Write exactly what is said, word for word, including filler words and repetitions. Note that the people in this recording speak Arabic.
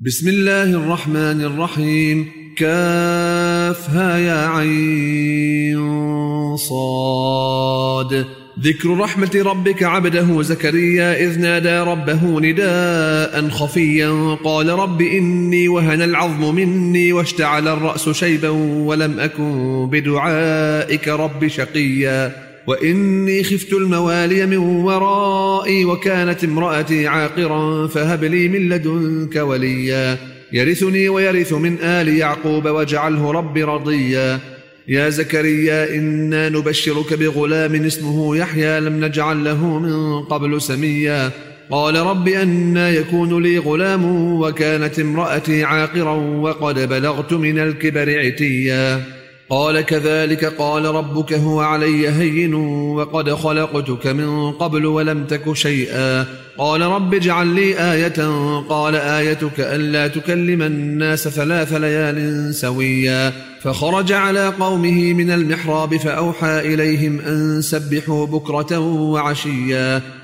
بسم الله الرحمن الرحيم. كافها يا عين صاد. ذكر رحمة ربك عبده زكريا إذ نادى ربه نداء خفيا قال رب إني وهن العظم مني واشتعل الرأس شيبا ولم أكن بدعائك رب شقيا وإني خفت الموالي من ورائي وكانت امرأتي عاقرا فهب لي من لدنك وليا يرثني ويرث من آل يعقوب واجعله رب رضيا. يا زكريا إنا نبشرك بغلام اسمه يحيى لم نجعل له من قبل سميا قال رب أنى يكون لي غلام وكانت امرأتي عاقرا وقد بلغت من الكبر عتيا قال كذلك قال ربك هو علي هين وقد خلقتك من قبل ولم تك شيئا قال رب اجعل لي آية قال آيتك ألا تكلم الناس ثلاث ليال سويا فخرج على قومه من المحراب فأوحى إليهم أن سبحوا بكرة وعشيا